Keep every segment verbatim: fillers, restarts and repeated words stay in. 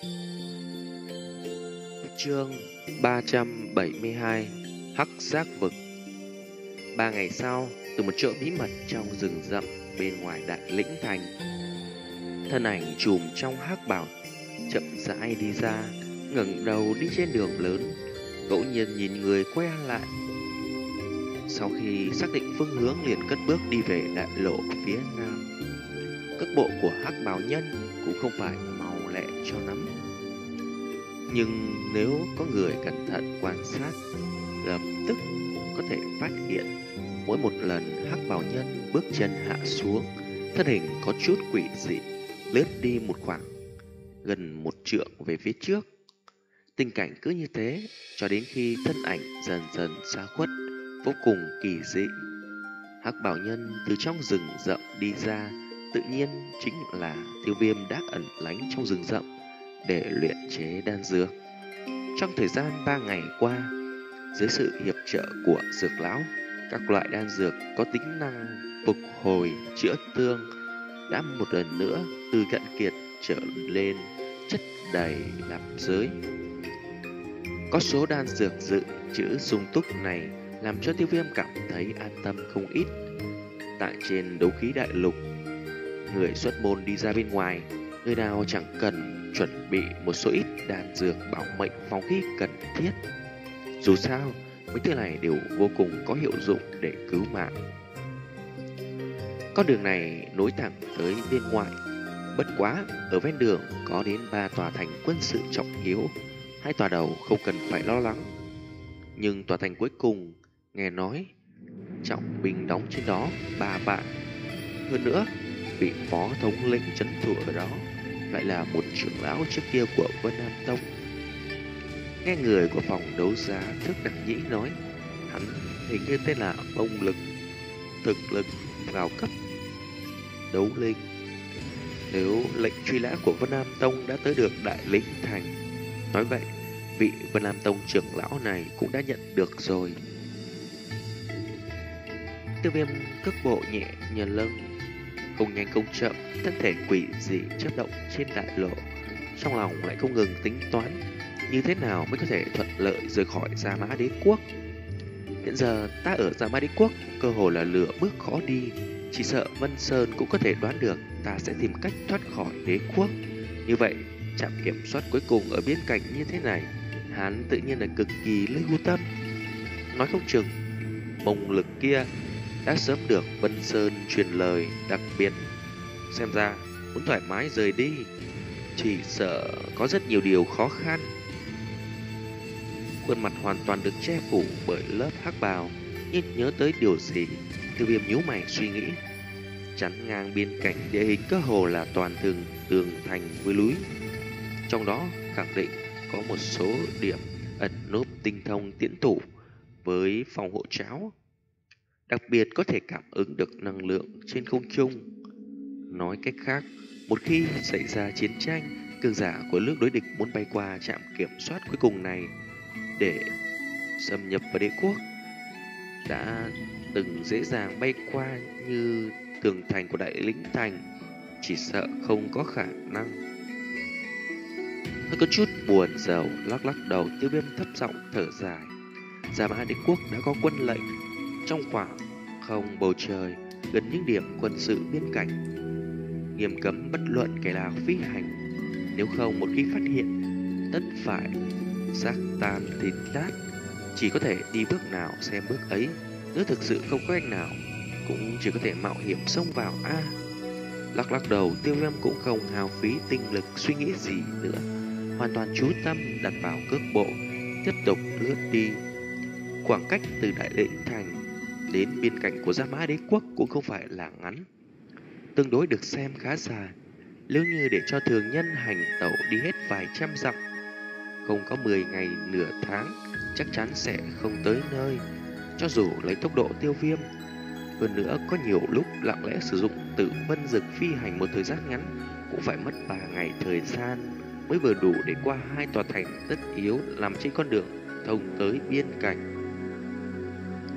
Chương ba trăm bảy mươi hai. Hắc Giác Vực. Ba ngày sau, từ một chỗ bí mật trong rừng rậm bên ngoài Đại Lĩnh Thành, thân ảnh trùm trong hắc bào chậm rãi đi ra, ngẩng đầu đi trên đường lớn, ngẫu nhiên nhìn người quay lại. Sau khi xác định phương hướng, liền cất bước đi về đại lộ phía nam. Cước bộ của hắc bào nhân cũng không phải mau lẹ cho lắm, nhưng nếu có người cẩn thận quan sát, lập tức có thể phát hiện mỗi một lần hắc bào nhân bước chân hạ xuống, thân hình có chút quỷ dị lướt đi một khoảng gần một trượng về phía trước. Tình cảnh cứ như thế cho đến khi thân ảnh dần dần xa khuất, vô cùng kỳ dị. Hắc bào nhân từ trong rừng rậm đi ra, tự nhiên chính là Tiêu Viêm đã ẩn lánh trong rừng rậm để luyện chế đan dược. Trong thời gian ba ngày qua, dưới sự hiệp trợ của dược lão, các loại đan dược có tính năng phục hồi chữa thương đã một lần nữa từ cạn kiệt trở lên chất đầy nạp giới. Có số đan dược dự trữ sung túc này làm cho Tiêu Viêm cảm thấy an tâm không ít. Tại trên đấu khí đại lục, người xuất môn đi ra bên ngoài, người nào chẳng cần chuẩn bị một số ít đan dược bảo mệnh phòng khi cần thiết. Dù sao, mấy thứ này đều vô cùng có hiệu dụng để cứu mạng. Con đường này nối thẳng tới bên ngoài. Bất quá, ở ven đường có đến ba tòa thành quân sự trọng yếu. Hai tòa đầu không cần phải lo lắng, nhưng tòa thành cuối cùng nghe nói trọng binh đóng trên đó ba vạn. Hơn nữa, vị phó thống lĩnh trấn thủ ở đó lại là một trưởng lão trước kia của Vân Nam Tông. Nghe người của phòng đấu giá Thức Đặc Nhĩ nói, hắn hình như tên là Bông Lực, thực lực vào cấp đấu linh. Nếu lệnh truy nã của Vân Nam Tông đã tới được Đại Lĩnh Thành, nói vậy vị Vân Nam Tông trưởng lão này cũng đã nhận được rồi. Tiêu Viêm cước bộ nhẹ nhàng lưng, không nhanh không chậm, thân thể quỷ dị chớp động trên đại lộ, trong lòng lại không ngừng tính toán như thế nào mới có thể thuận lợi rời khỏi Gia Mã Đế Quốc. Hiện giờ ta ở Gia Mã Đế Quốc cơ hồ là lửa bước khó đi, chỉ sợ Vân Sơn cũng có thể đoán được ta sẽ tìm cách thoát khỏi đế quốc. Như vậy, trạm kiểm soát cuối cùng ở biên cảnh như thế này, hắn tự nhiên là cực kỳ lưu tâm. Nói không chừng Bông Lực kia đã sớm được Vân Sơn truyền lời đặc biệt. Xem ra muốn thoải mái rời đi, chỉ sợ có rất nhiều điều khó khăn. Khuôn mặt hoàn toàn được che phủ bởi lớp hắc bào, nhưng nhớ tới điều gì, Tiêu Viêm nhíu mày suy nghĩ. Chắn ngang biên cảnh địa hình cơ hồ là toàn thường tường thành với núi, trong đó khẳng định có một số điểm ẩn núp tinh thông tiễn thủ với phòng hộ cháo, đặc biệt có thể cảm ứng được năng lượng trên không trung. Nói cách khác, một khi xảy ra chiến tranh, cường giả của nước đối địch muốn bay qua trạm kiểm soát cuối cùng này để xâm nhập vào đế quốc đã từng dễ dàng bay qua như tường thành của Đại Lĩnh Thành, chỉ sợ không có khả năng. Hơi có chút buồn rầu lắc lắc đầu, Tiêu Viêm thấp giọng thở dài. Gia Mã Đế Quốc đã có quân lệnh trong khoảng không bầu trời gần những điểm quân sự biên cảnh, nghiêm cấm bất luận kẻ nào phi hành, nếu không một khi phát hiện tất phải xác tan thịt nát. Chỉ có thể đi bước nào xem bước ấy, nếu thực sự không có cách nào cũng chỉ có thể mạo hiểm xông vào a. Lắc lắc đầu, Tiêu Viêm cũng không hao phí tinh lực suy nghĩ gì nữa, hoàn toàn chú tâm đặt vào cước bộ, tiếp tục lướt đi. Khoảng cách từ Đại Lĩnh Thành đến biên cảnh của Gia Mã Đế Quốc cũng không phải là ngắn, tương đối được xem khá dài. Nếu như để cho thường nhân hành tẩu đi hết vài trăm dặm, không có mười ngày nửa tháng chắc chắn sẽ không tới nơi. Cho dù lấy tốc độ Tiêu Viêm, hơn nữa có nhiều lúc lặng lẽ sử dụng Tử Vân Dực phi hành một thời gian ngắn, cũng phải mất ba ngày thời gian mới vừa đủ để qua hai tòa thành tất yếu nằm trên con đường thông tới biên cảnh.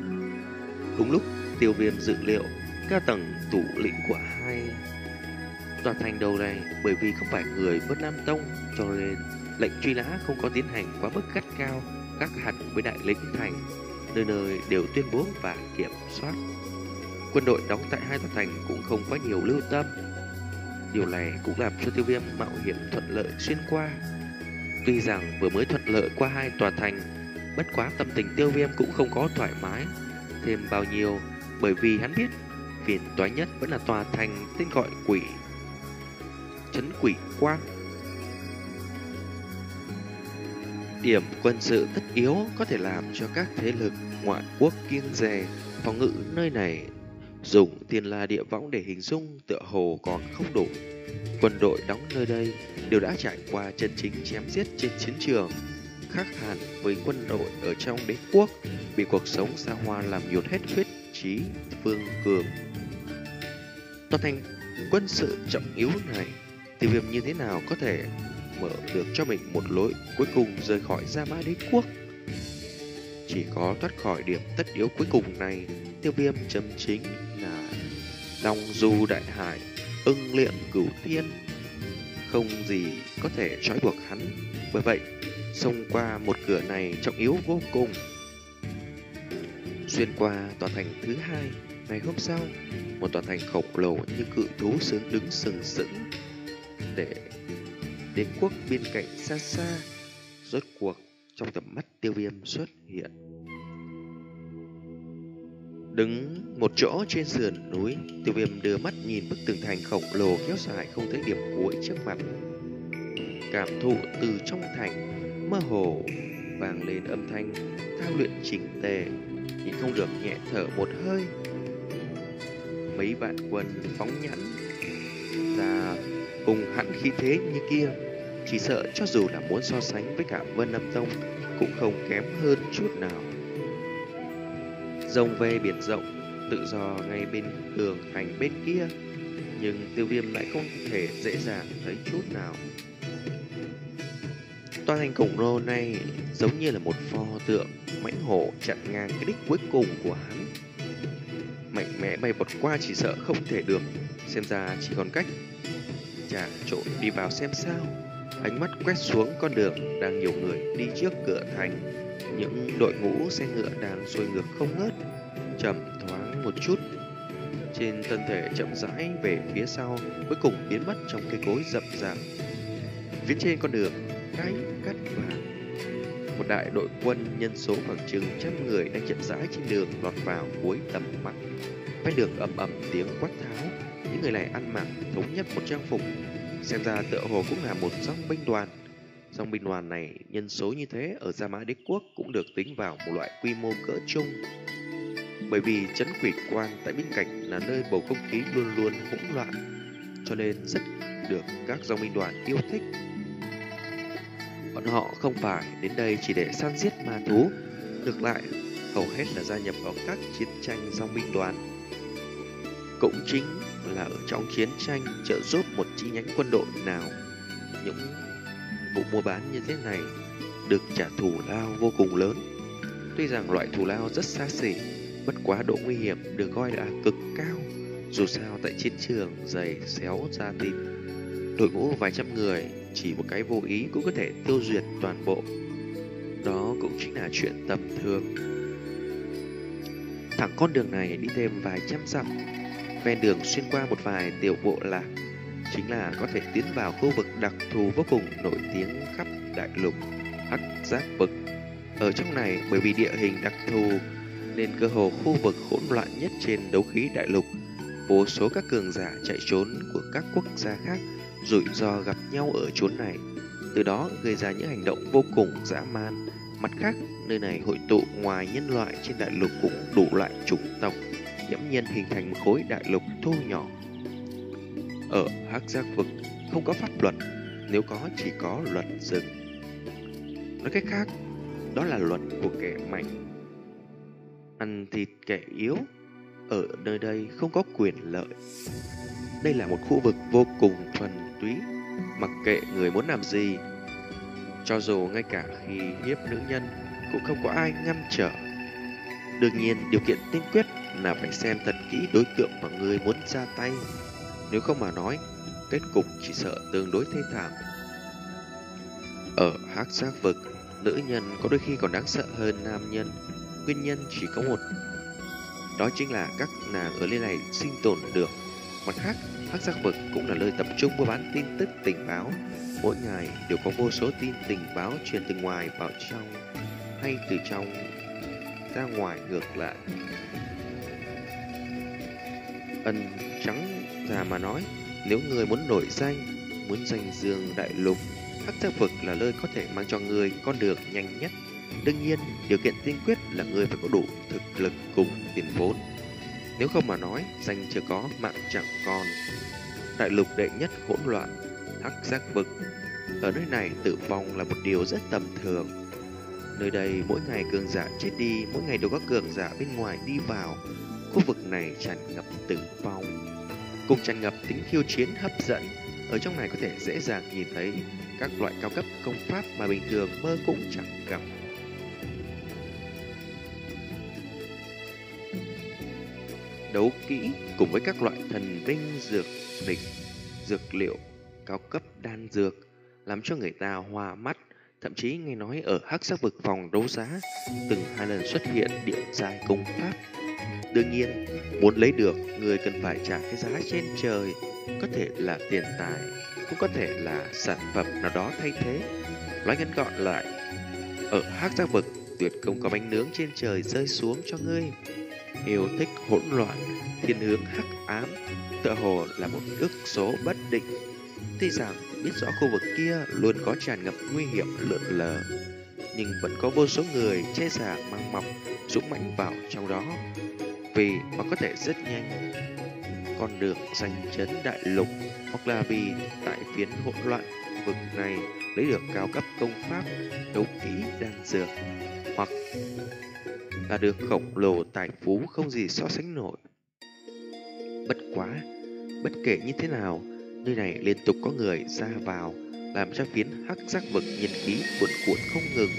Đúng lúc Tiêu Viêm dự liệu, cao tầng thủ lĩnh của hai Tòa thành đầu này bởi vì không phải người Vân Nam Tông, cho nên lệnh truy nã không có tiến hành quá mức gắt cao, khác hẳn với đại lĩnh thành, nơi nơi đều tuyên bố và kiểm soát. Quân đội đóng tại hai tòa thành cũng không có nhiều lưu tâm. Điều này cũng làm cho Tiêu Viêm mạo hiểm thuận lợi xuyên qua. Tuy rằng vừa mới thuận lợi qua hai tòa thành, bất quá tâm tình Tiêu Viêm cũng không có thoải mái thêm bao nhiêu, bởi vì hắn biết phiền toái nhất vẫn là tòa thành tên gọi Quỷ Trấn Quỷ Quan. Điểm quân sự tất yếu có thể làm cho các thế lực ngoại quốc kiêng dè phòng ngự nơi này. Dùng Thiên La Địa Võng để hình dung tựa hồ còn không đủ. Quân đội đóng nơi đây đều đã trải qua chân chính chém giết trên chiến trường, khác hẳn với quân đội ở trong đế quốc bị cuộc sống xa hoa làm nhột hết huyết trí vương cường. Tòa thành quân sự trọng yếu này, Tiêu Viêm như thế nào có thể mở được cho mình một lối cuối cùng rời khỏi Gia Mã Đế quốc? Chỉ có thoát khỏi điểm tất yếu cuối cùng này, Tiêu Viêm chấm chính là Long Du Đại Hải, ưng liệm cửu thiên, không gì có thể trói buộc hắn. Bởi vậy, xông qua một cửa này trọng yếu vô cùng. Xuyên qua tòa thành thứ hai, ngày hôm sau, một tòa thành khổng lồ như cự thú sướng đứng sừng sững để đế quốc bên cạnh xa xa, rốt cuộc trong tầm mắt Tiêu Viêm xuất hiện. Đứng một chỗ trên sườn núi, Tiêu Viêm đưa mắt nhìn bức tường thành khổng lồ kéo dài không thấy điểm cuối trước mặt. Cảm thụ từ trong thành mơ hồ vang lên âm thanh thao luyện chỉnh tề, nhìn không được nhẹ thở một hơi. Mấy vạn quân phóng nhãn ra cùng hãn khí thế như kia, chỉ sợ cho dù là muốn so sánh với cả Vân Nam Tông cũng không kém hơn chút nào. Rồng về biển rộng, tự do ngay bên tường thành bên kia, nhưng Tiêu Viêm lại không thể dễ dàng thấy chút nào. Tòa thành khổng lồ này giống như là một pho tượng mãnh hổ chặn ngang cái đích cuối cùng của hắn. Mạnh mẽ bay vọt qua chỉ sợ không thể được, xem ra chỉ còn cách trà trộn đi vào xem sao. Ánh mắt quét xuống con đường đang nhiều người đi trước cửa thành, những đội ngũ xe ngựa đang xuôi ngược không ngớt, chậm thoáng một chút trên thân thể chậm rãi về phía sau, cuối cùng biến mất trong cây cối rậm rạp. Phía trên con đường cái cắt vàng, một đại đội quân nhân số khoảng chừng trăm người đang chậm rãi trên đường lọt vào cuối tầm mắt. Ven đường ầm ầm tiếng quát tháo, những người này ăn mặc thống nhất một trang phục, xem ra tựa hồ cũng là một dòng binh đoàn. Dòng binh đoàn này nhân số như thế ở Gia Mã Đế quốc cũng được tính vào một loại quy mô cỡ trung. Bởi vì trấn Quỷ Quan tại bên cạnh là nơi bầu không khí luôn luôn hỗn loạn, cho nên rất được các dòng binh đoàn yêu thích. Bọn họ không phải đến đây chỉ để săn giết ma thú, ngược lại hầu hết là gia nhập vào các chiến tranh dòng binh đoàn. Cũng chính là ở trong chiến tranh trợ giúp một chi nhánh quân đội nào, những vụ mua bán như thế này được trả thù lao vô cùng lớn. Tuy rằng loại thù lao rất xa xỉ, bất quá độ nguy hiểm được coi là cực cao. Dù sao tại chiến trường dày xéo ra thịt, đội ngũ vài trăm người chỉ một cái vô ý cũng có thể tiêu diệt toàn bộ. Đó cũng chính là chuyện tầm thường. Thẳng con đường này đi thêm vài trăm dặm, ven đường xuyên qua một vài tiểu bộ lạc, chính là có thể tiến vào khu vực đặc thù vô cùng nổi tiếng khắp đại lục, Hắc Giác Vực. Ở trong này bởi vì địa hình đặc thù nên cơ hồ khu vực hỗn loạn nhất trên đấu khí đại lục, vô số các cường giả chạy trốn của các quốc gia khác rủi ro gặp nhau ở chốn này, từ đó gây ra những hành động vô cùng dã man. Mặt khác, nơi này hội tụ ngoài nhân loại trên đại lục cũng đủ loại chủng tộc, nghiễm nhiên hình thành một khối đại lục thu nhỏ. Ở Hắc Giác Vực không có pháp luật, nếu có chỉ có luật rừng. Nói cách khác, đó là luật của kẻ mạnh ăn thịt kẻ yếu. Ở nơi đây không có quyền lợi. Đây là một khu vực vô cùng thuần túy, mặc kệ người muốn làm gì, cho dù ngay cả khi hiếp nữ nhân cũng không có ai ngăn trở. Đương nhiên điều kiện tiên quyết là phải xem thật kỹ đối tượng mà người muốn ra tay. Nếu không mà nói, kết cục chỉ sợ tương đối thê thảm. Ở hắc giác vực, nữ nhân có đôi khi còn đáng sợ hơn nam nhân. Nguyên nhân chỉ có một, đó chính là các nàng ở nơi này sinh tồn được. Mặt khác, hắc giác vực cũng là nơi tập trung mua bán tin tức tình báo. Mỗi ngày đều có vô số tin tình báo truyền từ ngoài vào trong, hay từ trong ra ngoài ngược lại. Ân trắng ra mà nói, nếu người muốn nổi danh, muốn danh dương đại lục, hắc giác vực là nơi có thể mang cho người con đường nhanh nhất. Đương nhiên, điều kiện tiên quyết là người phải có đủ thực lực cùng tiền vốn. Nếu không mà nói, danh chưa có, mạng chẳng còn. Đại lục đệ nhất hỗn loạn, hắc giác vực. Ở nơi này tử vong là một điều rất tầm thường. Nơi đây mỗi ngày cường giả chết đi, mỗi ngày đều có cường giả bên ngoài đi vào. Khu vực này tràn ngập tử vong, cùng tràn ngập tính khiêu chiến hấp dẫn. Ở trong này có thể dễ dàng nhìn thấy các loại cao cấp công pháp mà bình thường mơ cũng chẳng gặp. Đấu kỹ cùng với các loại thần binh dược địch, dược liệu, cao cấp đan dược, làm cho người ta hoa mắt. Thậm chí nghe nói ở hắc giác vực phòng đấu giá từng hai lần xuất hiện địa giai công pháp. Đương nhiên, muốn lấy được, người cần phải trả cái giá trên trời, có thể là tiền tài, cũng có thể là sản phẩm nào đó thay thế. Nói ngắn gọn lại, ở hắc giác vực tuyệt không có bánh nướng trên trời rơi xuống cho ngươi. Yêu thích hỗn loạn, thiên hướng hắc ám, tựa hồ là một ước số bất định. Tuy rằng biết rõ khu vực kia luôn có tràn ngập nguy hiểm lượn lờ, nhưng vẫn có vô số người che giả mang mọc, dũng mãnh vào trong đó, vì họ có thể rất nhanh con đường danh chấn đại lục, hoặc là vì tại phiến hỗn loạn vực này lấy được cao cấp công pháp, đấu kỹ, đan dược, hoặc là được khổng lồ tài phú không gì so sánh nổi. Bất quá, bất kể như thế nào, nơi này liên tục có người ra vào, làm cho phiến hắc giác vực nhân khí cuồn cuộn không ngừng.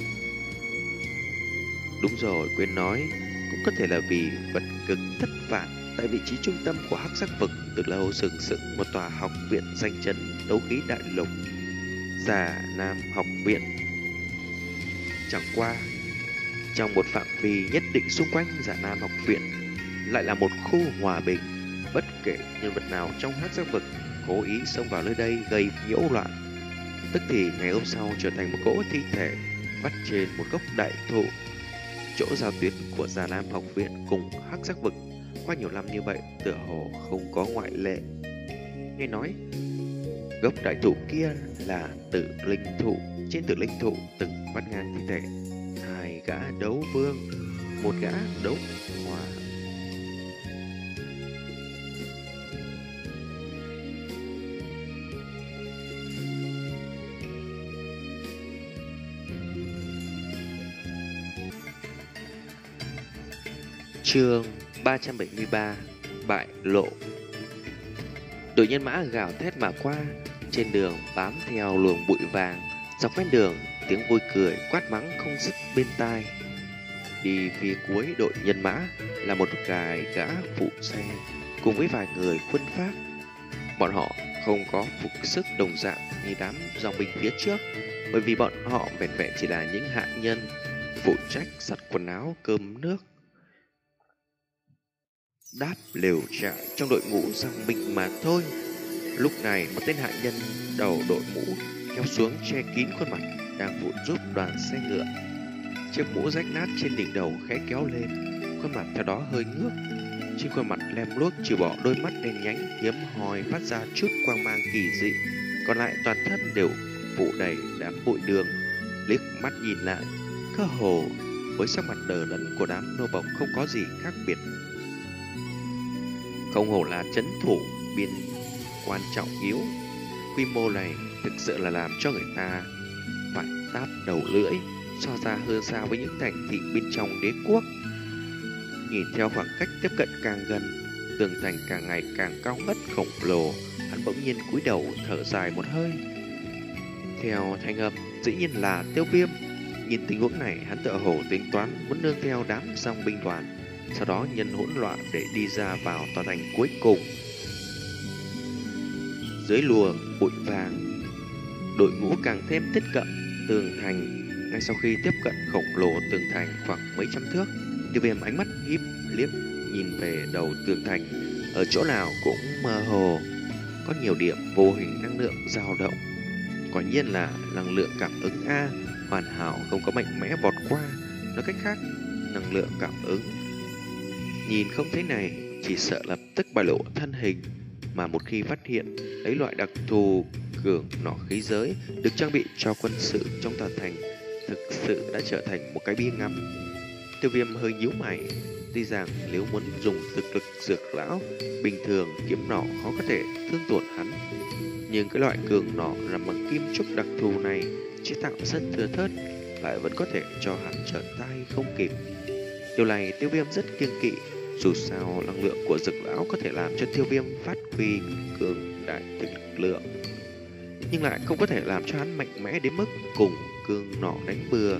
Đúng rồi, quên nói, cũng có thể là vì vật cực thất vạn. Tại vị trí trung tâm của hắc giác vực từ lâu sừng sững một tòa học viện danh chấn đấu khí đại lục, Già Nam học viện. Chẳng qua, trong một phạm vi nhất định xung quanh Già Nam học viện lại là một khu hòa bình. Bất kể nhân vật nào trong hắc giác vực cố ý xông vào nơi đây gây nhiễu loạn, tức thì ngày hôm sau trở thành một cỗ thi thể vắt trên một gốc đại thụ. Chỗ giao tuyến của Già Nam học viện cùng hắc giác vực qua nhiều năm như vậy tựa hồ không có ngoại lệ. Nghe nói gốc đại thụ kia là tử linh thụ, trên tử linh thụ từng vắt ngang thi thể hai gã đấu vương, một gã đấu hòa. Chương ba trăm bảy mươi ba, bại lộ. Đội nhân mã gào thét mà qua, trên đường bám theo luồng bụi vàng, dọc ven đường tiếng vui cười quát mắng không dứt bên tai. Đi phía cuối đội nhân mã là một vài gã phụ xe cùng với vài người khuân pháp. Bọn họ không có phục sức đồng dạng như đám dòng binh phía trước, bởi vì bọn họ vẹn vẹn chỉ là những hạ nhân phụ trách giặt quần áo, cơm nước, đáp lều trại trong đội ngũ dòng binh mà thôi. Lúc này một tên hạ nhân đầu đội mũ kéo xuống che kín khuôn mặt, đang phụ giúp đoàn xe ngựa. Chiếc mũ rách nát trên đỉnh đầu khẽ kéo lên, khuôn mặt theo đó hơi ngước. Trên khuôn mặt lem luốc trừ bỏ đôi mắt đen nhánh hiếm hoi phát ra chút quang mang kỳ dị, còn lại toàn thân đều phủ đầy đám bụi đường. Liếc mắt nhìn lại, cơ hồ với sắc mặt đờ đẫn của đám nô bộc không có gì khác biệt. Không hổ là trấn thủ biên quan trọng yếu, quy mô này thực sự là làm cho người ta phải táp đầu lưỡi, so ra hơn xa với những thành thị bên trong đế quốc. Nhìn theo khoảng cách tiếp cận càng gần, tường thành càng ngày càng cao ngất khổng lồ, hắn bỗng nhiên cúi đầu thở dài một hơi. Theo thanh âm dĩ nhiên là Tiêu Viêm. Nhìn tình huống này, hắn tựa hồ tính toán muốn nương theo đám dòng binh đoàn, sau đó nhân hỗn loạn để đi ra vào tòa thành cuối cùng. dưới luồng bụi vàng. Đội ngũ càng thêm tiếp cận tường thành. Ngay sau khi tiếp cận khổng lồ tường thành khoảng mấy trăm thước, Tiêu Viêm ánh mắt híp liếc nhìn về đầu tường thành. Ở chỗ nào cũng mơ hồ có nhiều điểm vô hình năng lượng dao động. Quả nhiên là năng lượng cảm ứng A, hoàn hảo, không có mạnh mẽ vọt qua. Nói cách khác, năng lượng cảm ứng nhìn không thấy này, chỉ sợ lập tức bại lộ thân hình. Mà một khi phát hiện lấy loại đặc thù cường nỏ khí giới được trang bị cho quân sự trong tòa thành, thực sự đã trở thành một cái bia ngắm. Tiêu Viêm hơi nhíu mày. Tuy rằng nếu muốn dùng thực lực dược lão, bình thường kiếm nỏ khó có thể thương tổn hắn, nhưng cái loại cường nỏ làm bằng kim trúc đặc thù này chế tạo rất thưa thớt, lại vẫn có thể cho hắn trở tay không kịp. Điều này Tiêu Viêm rất kiêng kỵ. Dù sao năng lượng của dược lão có thể làm cho Tiêu Viêm phát huy cường đại thực lực lượng, nhưng lại không có thể làm cho hắn mạnh mẽ đến mức cùng cường nỏ đánh bừa.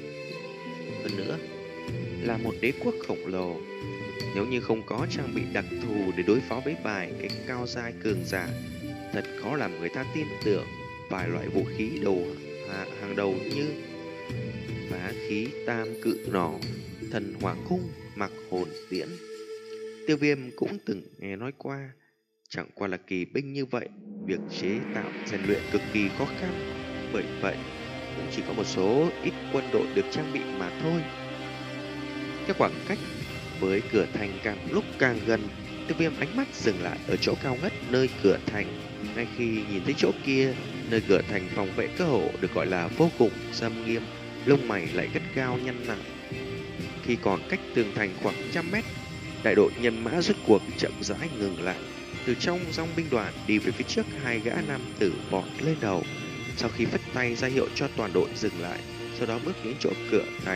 Hơn nữa là một đế quốc khổng lồ, nếu như không có trang bị đặc thù để đối phó với vài cái cao giai cường giả, thật khó làm người ta tin tưởng vài loại vũ khí đầu hàng đầu như phá khí tam cự nỏ, thần hỏa cung, mặc hồn tiễn. Tiêu Viêm cũng từng nghe nói qua, chẳng qua là kỳ binh như vậy, việc chế tạo rèn luyện cực kỳ khó khăn, bởi vậy cũng chỉ có một số ít quân đội được trang bị mà thôi. Cái khoảng cách với cửa thành càng lúc càng gần, Tiêu Viêm ánh mắt dừng lại ở chỗ cao ngất nơi cửa thành. Ngay khi nhìn thấy chỗ kia, nơi cửa thành phòng vệ cơ hồ được gọi là vô cùng nghiêm nghiêm, lông mày lại gắt cao nhăn nặng. Khi còn cách tường thành khoảng trăm mét, đại đội nhân mã rút cuộc chậm rãi ngừng lại. Từ trong dòng binh đoàn đi về phía trước, hai gã nam tử vọt lên đầu. Sau khi phất tay ra hiệu cho toàn đội dừng lại, sau đó bước đến chỗ cửa thành.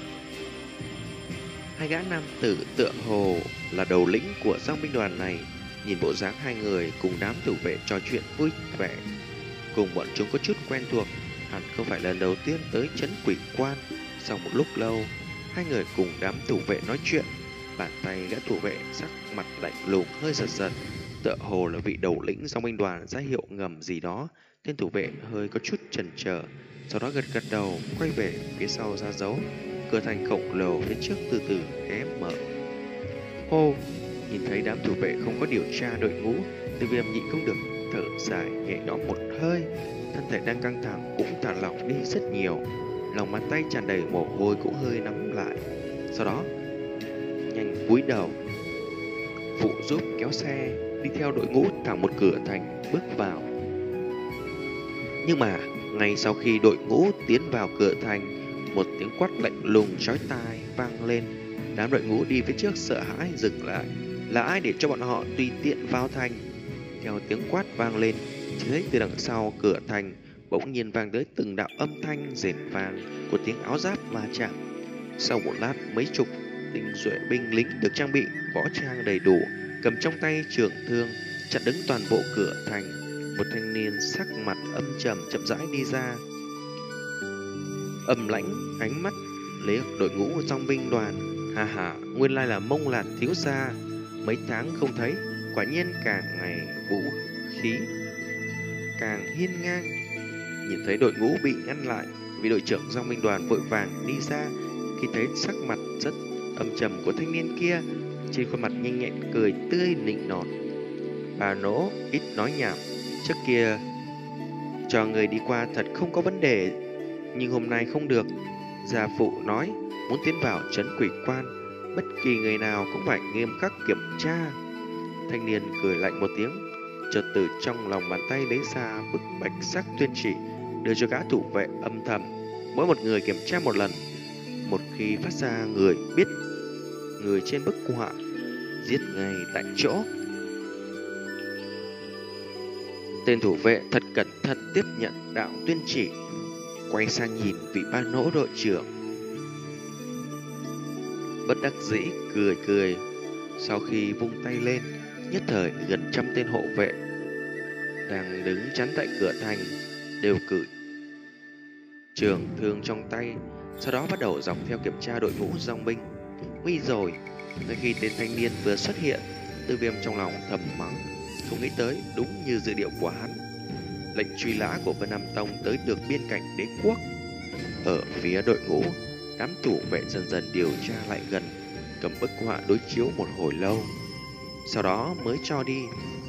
Hai gã nam tử tựa hồ là đầu lĩnh của dòng binh đoàn này. Nhìn bộ dáng hai người cùng đám thủ vệ trò chuyện vui vẻ, cùng bọn chúng có chút quen thuộc, hẳn không phải lần đầu tiên tới trấn Quỷ Quan. Sau một lúc lâu, hai người cùng đám thủ vệ nói chuyện. Bàn tay gã thủ vệ sắc mặt lạnh lùng hơi giật giật, tựa hồ là vị đầu lĩnh dòng binh đoàn ra hiệu ngầm gì đó. Tên thủ vệ hơi có chút chần chờ, sau đó gật gật đầu, quay về phía sau ra dấu. Cửa thành khổng lồ phía trước từ từ hé mở. Hô! Nhìn thấy đám thủ vệ không có điều tra đội ngũ, Tiêu Viêm nhịn không được thở dài nhẹ nhõm một hơi. Thân thể đang căng thẳng cũng thả lỏng đi rất nhiều, lòng bàn tay tràn đầy mồ hôi cũng hơi nắm lại. Sau đó nhanh cúi đầu phụ giúp kéo xe, đi theo đội ngũ thẳng một cửa thành bước vào. Nhưng mà ngay sau khi đội ngũ tiến vào cửa thành, một tiếng quát lạnh lùng chói tai vang lên. Đám đội ngũ đi phía trước sợ hãi dừng lại. Là ai để cho bọn họ tùy tiện vào thành? Theo tiếng quát vang lên, chỉ thấy từ đằng sau cửa thành bỗng nhiên vang tới từng đạo âm thanh rền vang của tiếng áo giáp va chạm. Sau một lát, mấy chục tinh nhuệ binh lính được trang bị võ trang đầy đủ, cầm trong tay trường thương, chặn đứng toàn bộ cửa thành. Một thanh niên sắc mặt âm trầm chậm rãi đi ra, âm lãnh ánh mắt lấy đội ngũ dòng binh đoàn. Hà hà, nguyên lai là Mông Lạt thiếu gia, mấy tháng không thấy, quả nhiên càng ngày vũ khí càng hiên ngang. Nhìn thấy đội ngũ bị ngăn lại, vị đội trưởng dòng binh đoàn vội vàng đi ra. Khi thấy sắc mặt rất âm trầm của thanh niên kia, trên khuôn mặt nhanh nhẹn cười tươi nịnh nọt. Bà nỗ ít nói nhảm, trước kia cho người đi qua thật không có vấn đề, nhưng hôm nay không được. Gia phụ nói muốn tiến vào trấn Quỷ Quan, bất kỳ người nào cũng phải nghiêm khắc kiểm tra. Thanh niên cười lạnh một tiếng, chợt từ trong lòng bàn tay lấy ra bức bạch sắc tuyên chỉ, đưa cho gã thủ vệ âm thầm. Mỗi một người kiểm tra một lần, một khi phát ra người biết người trên bức họa, giết ngay tại chỗ. Tên thủ vệ thật cẩn thận tiếp nhận đạo tuyên chỉ, quay sang nhìn vị ba nỗ đội trưởng, bất đắc dĩ cười cười. Sau khi vung tay lên, nhất thời gần trăm tên hộ vệ đang đứng chắn tại cửa thành đều cử trường thương trong tay, sau đó bắt đầu dọc theo kiểm tra đội ngũ dòng binh. Nguy rồi! Ngay khi tên thanh niên vừa xuất hiện, Tiêu Viêm trong lòng thầm mắng, không nghĩ tới, đúng như dự điệu của hắn, lệnh truy nã của Vân Nam Tông tới được biên cảnh đế quốc. Ở phía đội ngũ, đám thủ vệ dần dần điều tra lại gần, cầm bức họa đối chiếu một hồi lâu, sau đó mới cho đi.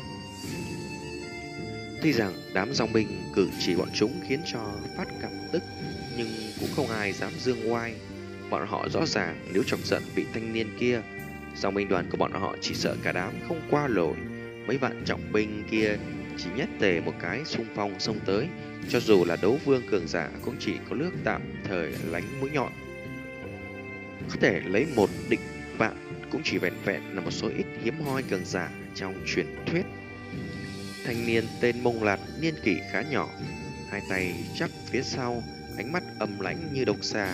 Tuy rằng đám dòng binh cử chỉ bọn chúng khiến cho phát cảm tức, nhưng cũng không ai dám dương oai. Bọn họ rõ ràng nếu chọc giận vị thanh niên kia, dòng binh đoàn của bọn họ chỉ sợ cả đám không qua nổi. Mấy vạn trọng binh kia chỉ nhất tề một cái xung phong xông tới, cho dù là đấu vương cường giả cũng chỉ có nước tạm thời lánh mũi nhọn. Có thể lấy một địch vạn cũng chỉ vẹn vẹn là một số ít hiếm hoi cường giả trong truyền thuyết. Thanh niên tên Mông Lạt niên kỷ khá nhỏ, hai tay chắp phía sau, ánh mắt âm lãnh như độc xà.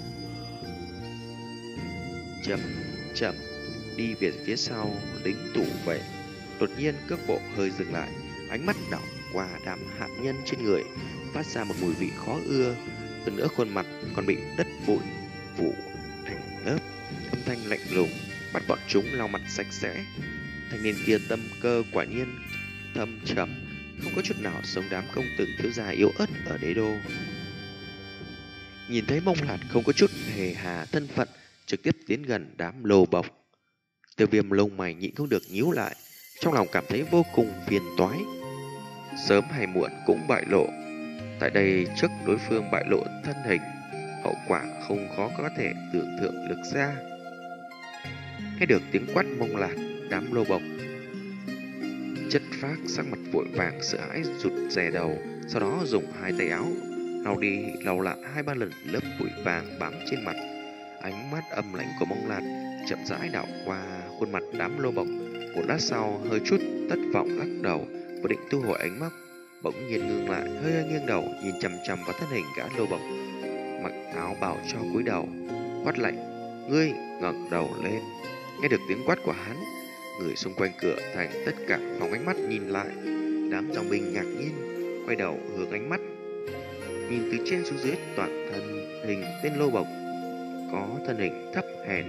Chậm chậm đi về phía sau lính thủ vệ, đột nhiên cước bộ hơi dừng lại, ánh mắt đảo qua đám hạ nhân trên người, phát ra một mùi vị khó ưa. Hơn nữa khuôn mặt còn bị đất bụi phủ thành lớp, âm thanh lạnh lùng bắt bọn chúng lau mặt sạch sẽ. Thanh niên kia tâm cơ quả nhiên thâm trầm, không có chút nào giống đám công tử thiếu gia yếu ớt ở đế đô. Nhìn thấy Mông Lạt không có chút hề hà thân phận, trực tiếp tiến gần đám lô bộc, Tiêu Viêm lông mày nhịn không được nhíu lại, trong lòng cảm thấy vô cùng phiền toái. Sớm hay muộn cũng bại lộ. Tại đây trước đối phương bại lộ thân hình, hậu quả không khó có thể tưởng tượng được ra. Nghe được tiếng quát Mông Lạt, đám lô bộc chất phác sắc mặt vội vàng sợ hãi rụt rè đầu, sau đó dùng hai tay áo lau đi lau lại hai ba lần lớp bụi vàng bám trên mặt. Ánh mắt âm lãnh của Mông Lạt chậm rãi đảo qua khuôn mặt đám lô bộc, một lát sau hơi chút thất vọng lắc đầu, và định thu hồi ánh mắt, bỗng nhiên ngưng lại, hơi, hơi nghiêng đầu nhìn chằm chằm vào thân hình gã lô bộc mặc áo bào cho cúi đầu, quát lạnh: "Ngươi ngẩng đầu lên!" Nghe được tiếng quát của hắn, người xung quanh cửa thành tất cả phóng ánh mắt nhìn lại. Đám dòng binh ngạc nhiên quay đầu hướng ánh mắt nhìn từ trên xuống dưới, toàn thân hình tên lô bộc có thân hình thấp hèn.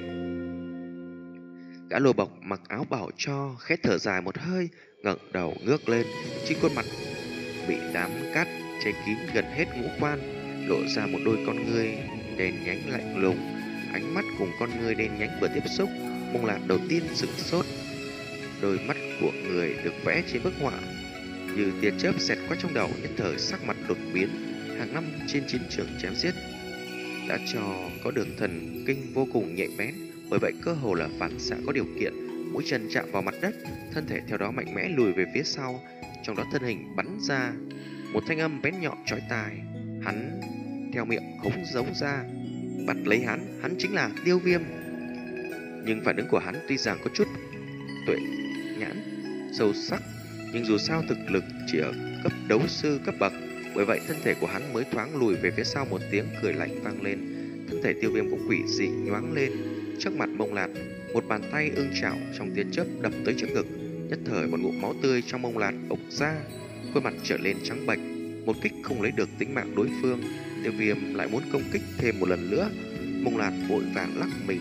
Gã lô bộc mặc áo bảo cho khẽ thở dài một hơi, ngẩng đầu ngước lên, trên khuôn mặt bị đám cát che kín gần hết ngũ quan, lộ ra một đôi con ngươi đen nhánh lạnh lùng. Ánh mắt cùng con ngươi đen nhánh vừa tiếp xúc, Mông Lạt đầu tiên sửng sốt. Đôi mắt của người được vẽ trên bức họa như tia chớp xẹt qua trong đầu, nhất thời sắc mặt đột biến. Hàng năm trên chiến trường chém giết đã cho có được thần kinh vô cùng nhạy bén, bởi vậy cơ hồ là phản xạ có điều kiện, mũi chân chạm vào mặt đất, thân thể theo đó mạnh mẽ lùi về phía sau, trong đó thân hình bắn ra một thanh âm bén nhọn chói tai. Hắn theo miệng hống giống ra, bắt lấy hắn, hắn chính là Tiêu Viêm. Nhưng phản ứng của hắn tuy rằng có chút tuệ nhãn sâu sắc, nhưng dù sao thực lực chỉ ở cấp đấu sư cấp bậc, bởi vậy thân thể của hắn mới thoáng lùi về phía sau. Một tiếng cười lạnh vang lên, thân thể Tiêu Viêm cũng quỷ dị nhoáng lên trước mặt Mông Lạt, một bàn tay ưng chảo trong tia chớp đập tới trước ngực, nhất thời một ngụm máu tươi trong Mông Lạt ộc ra, khuôn mặt trở lên trắng bệch. Một kích không lấy được tính mạng đối phương, Tiêu Viêm lại muốn công kích thêm một lần nữa. Mông Lạt vội vàng lắc mình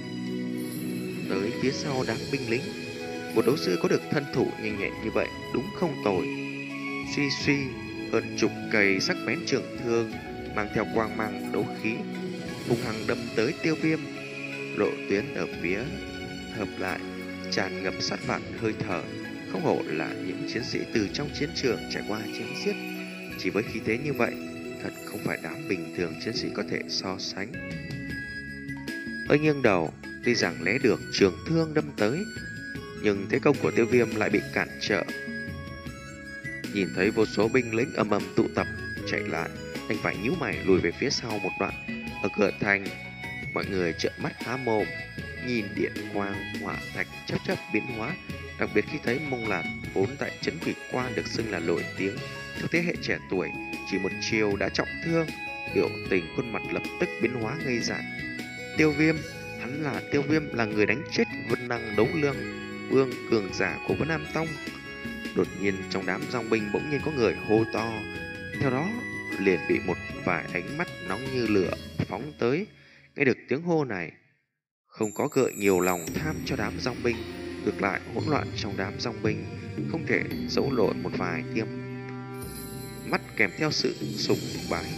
tới phía sau đám binh lính. Một đấu sư có được thân thủ nhanh nhẹn như vậy đúng không tồi. Suy suy, hơn chục cây sắc bén trường thương mang theo quang mang đấu khí hung hăng đâm tới Tiêu Viêm. Lộ tuyến ở phía hợp lại tràn ngập sát phạt hơi thở, không hổ là những chiến sĩ từ trong chiến trường trải qua chém giết. Chỉ với khí thế như vậy, thật không phải đám bình thường chiến sĩ có thể so sánh. Hơi nghiêng đầu, tuy rằng né được trường thương đâm tới, nhưng thế công của Tiêu Viêm lại bị cản trở. Nhìn thấy vô số binh lính ầm ầm tụ tập chạy lại, anh phải nhíu mày lùi về phía sau một đoạn. Ở cửa thành, mọi người trợn mắt há mồm nhìn điện quang hỏa thạch chớp chớp biến hóa, đặc biệt khi thấy Mông Lạt vốn tại trấn Quỷ Quan được xưng là nổi tiếng trong thế hệ trẻ tuổi, chỉ một chiều đã trọng thương, biểu tình khuôn mặt lập tức biến hóa ngây dại. Tiêu Viêm, hắn là Tiêu Viêm, là người đánh chết Vân Năng Đấu Lương, vương cường giả của Vân Nam Tông. Đột nhiên trong đám dòng binh bỗng nhiên có người hô to, theo đó liền bị một vài ánh mắt nóng như lửa phóng tới. Nghe được tiếng hô này, không có gợi nhiều lòng tham cho đám dòng binh, ngược lại hỗn loạn trong đám dòng binh không thể giấu nổi một vài tiêm mắt kèm theo sự sùng bái.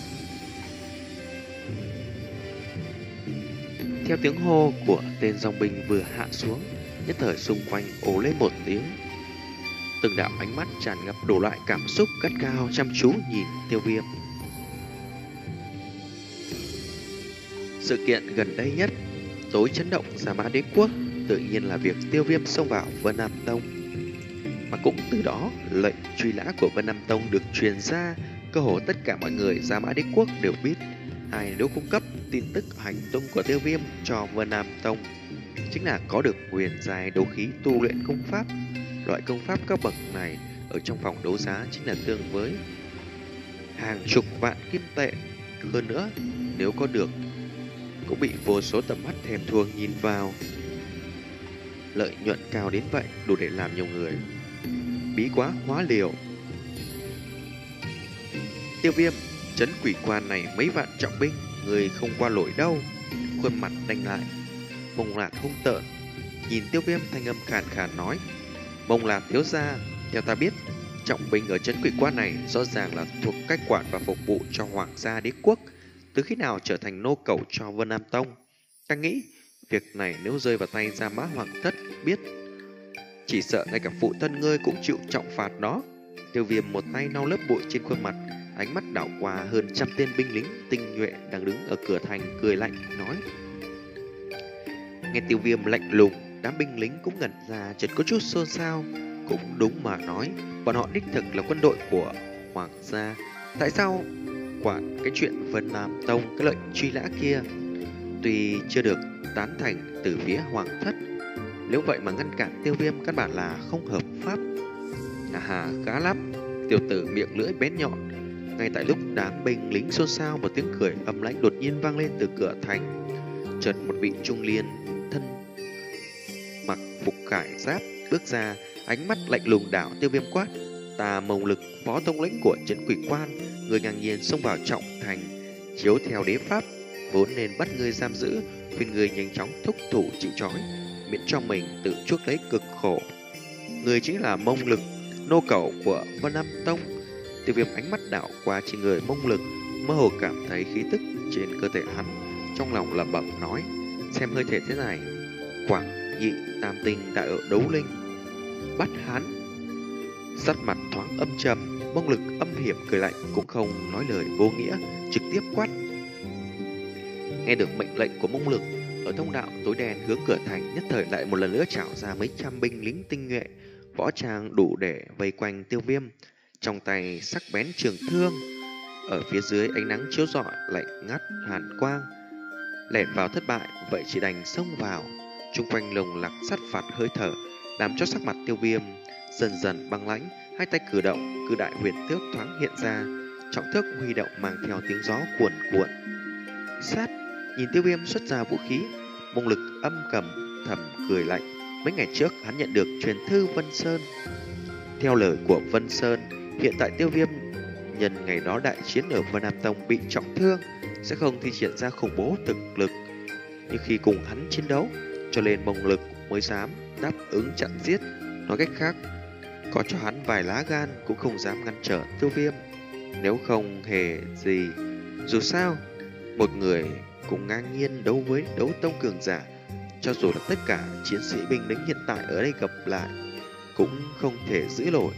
Theo tiếng hô của tên dòng binh vừa hạ xuống, nhất thời xung quanh ồ lên một tiếng. Từng đạo ánh mắt tràn ngập đủ loại cảm xúc gắt gao chăm chú nhìn Tiêu Viêm. Sự kiện gần đây nhất tối chấn động Gia Mã Đế Quốc tự nhiên là việc Tiêu Viêm xông vào Vân Nam Tông. Mà cũng từ đó, lệnh truy nã của Vân Nam Tông được truyền ra, cơ hồ tất cả mọi người Gia Mã Đế Quốc đều biết. Ai nếu cung cấp tin tức hành tung của Tiêu Viêm cho Vân Nam Tông chính là có được huyền giai đấu khí tu luyện công pháp. Loại công pháp cấp bậc này ở trong phòng đấu giá chính là tương với hàng chục vạn kim tệ. Hơn nữa, nếu có được cũng bị vô số tầm mắt thèm thuồng nhìn vào. Lợi nhuận cao đến vậy đủ để làm nhiều người bí quá hóa liều. Tiêu Viêm, trấn quỷ quan này mấy vạn trọng binh, người không qua nổi đâu. Khuôn mặt đanh lại, Mông Lạt hung tợn nhìn Tiêu Viêm, thanh âm khàn khàn nói: Mông Lạt thiếu gia, theo ta biết, trọng binh ở trấn quỷ quan này rõ ràng là thuộc cách quản và phục vụ cho Hoàng gia Đế Quốc. Từ khi nào trở thành nô cẩu cho Vân Nam Tông? Ta nghĩ việc này nếu rơi vào tay Gia Mã Hoàng thất biết, chỉ sợ ngay cả phụ thân ngươi cũng chịu trọng phạt đó. Tiêu Viêm một tay lau lớp bụi trên khuôn mặt, ánh mắt đảo qua hơn trăm tên binh lính tinh nhuệ đang đứng ở cửa thành, cười lạnh nói. Nghe Tiêu Viêm lạnh lùng, đám binh lính cũng ngẩn ra, chợt có chút xôn xao. Cũng đúng mà nói, bọn họ đích thực là quân đội của Hoàng gia, tại sao quản cái chuyện Vân Nam Tông, cái lệnh truy nã kia? Tuy chưa được tán thành từ phía Hoàng thất, nếu vậy mà ngăn cản Tiêu Viêm căn bản là không hợp pháp. À hà, khá lắm. Tiểu tử miệng lưỡi bén nhọn. Ngay tại lúc đám binh lính xôn xao, một tiếng cười âm lãnh đột nhiên vang lên từ cửa thành. Chợt một vị trung niên thân mặc phục khải giáp bước ra, ánh mắt lạnh lùng đảo Tiêu Viêm quát: Ta Mông Lực, phó thống lĩnh của trấn quỷ quan, người ngang nhiên xông vào trọng thành, chiếu theo đế pháp, vốn nên bắt ngươi giam giữ, khuyên ngươi nhanh chóng thúc thủ chịu trói, miễn cho mình tự chuốc lấy cực khổ. Người chính là Mông Lực, nô cẩu của Vân Nam Tông. Tiêu Viêm ánh mắt đảo qua trên người Mông Lực, mơ hồ cảm thấy khí tức trên cơ thể hắn, trong lòng lẩm bẩm nói: xem hơi thể thế này, Quảng Nhị Tam Tinh đại ở đấu linh, bắt hắn. Sắc mặt thoáng âm trầm, Mông Lực âm hiểm cười lạnh, cũng không nói lời vô nghĩa, trực tiếp quát. Nghe được mệnh lệnh của Mông Lực, ở thông đạo tối đen hướng cửa thành nhất thời lại một lần nữa trảo ra mấy trăm binh lính tinh nhuệ, võ trang đủ để vây quanh Tiêu Viêm, trong tay sắc bén trường thương. Ở phía dưới ánh nắng chiếu rọi lạnh ngắt hàn quang, lẻn vào thất bại vậy chỉ đành xông vào. Chung quanh lồng lặc sát phạt hơi thở, làm cho sắc mặt Tiêu Viêm dần dần băng lãnh. Hai tay cử động, cử đại huyền tước thoáng hiện ra, trọng thước huy động mang theo tiếng gió cuồn cuộn. Sát nhìn Tiêu Viêm xuất ra vũ khí, Mông Lực âm cầm thầm cười lạnh. Mấy ngày trước hắn nhận được truyền thư Vân Sơn. Theo lời của Vân Sơn, hiện tại Tiêu Viêm nhân ngày đó đại chiến ở Vân Nam Tông bị trọng thương, sẽ không thi triển ra khủng bố thực lực như khi cùng hắn chiến đấu, cho nên Mông Lực mới dám đáp ứng chặn giết. Nói cách khác, có cho hắn vài lá gan cũng không dám ngăn trở Tiêu Viêm. Nếu không hề gì, dù sao một người cũng ngang nhiên đấu với đấu tông cường giả, cho dù là tất cả chiến sĩ binh lính hiện tại ở đây gặp lại cũng không thể giữ nổi.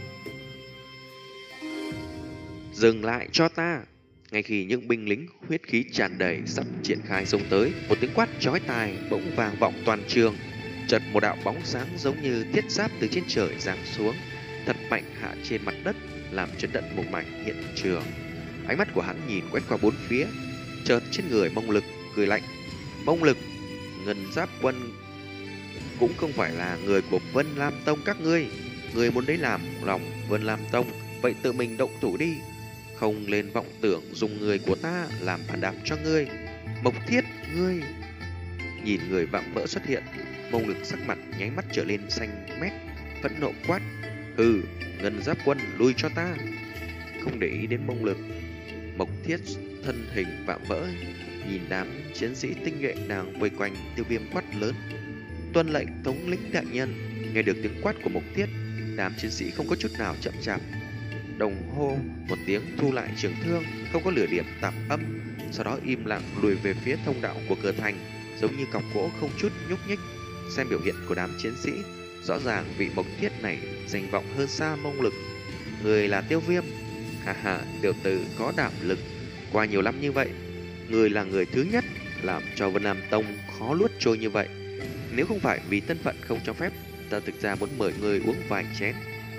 Dừng lại cho ta! Ngay khi những binh lính huyết khí tràn đầy sắp triển khai xông tới, một tiếng quát chói tai bỗng vang vọng toàn trường. Chợt một đạo bóng sáng giống như thiết giáp từ trên trời giáng xuống, thật mạnh hạ trên mặt đất, làm chấn động một mảnh hiện trường. Ánh mắt của hắn nhìn quét qua bốn phía, chợt trên người Mông Lực cười lạnh. Mông Lực, Ngân Giáp Quân cũng không phải là người của Vân Lam Tông các ngươi. Người muốn đấy làm lòng Vân Lam Tông, vậy tự mình động thủ đi, không lên vọng tưởng dùng người của ta làm phản đạp cho ngươi. Mộc Thiết, ngươi! Nhìn người vạm vỡ xuất hiện, Mông Lực sắc mặt nháy mắt trở lên xanh mét, phẫn nộ quát: Hừ, Ngân Giáp Quân lui cho ta! Không để ý đến Mông Lực, Mộc Thiết thân hình vạm vỡ nhìn đám chiến sĩ tinh nhuệ đang vây quanh Tiêu Viêm quát lớn: Tuân lệnh thống lĩnh đại nhân! Nghe được tiếng quát của Mộc Thiết, Đám chiến sĩ không có chút nào chậm chạp, đồng hô một tiếng thu lại trường thương, không có lửa điểm tạp âm, sau đó im lặng lùi về phía thông đạo của cửa thành, giống như cọc gỗ không chút nhúc nhích. Xem biểu hiện của đám chiến sĩ, rõ ràng vị Mộc Thiết này danh vọng hơn xa Mông Lực. Người là Tiêu Viêm. Hà hà, tiểu tử có đảm lực. Qua nhiều năm như vậy, người là người thứ nhất làm cho Vân Nam Tông khó luốt trôi như vậy. Nếu không phải vì thân phận không cho phép, ta thực ra muốn mời người uống vài chén.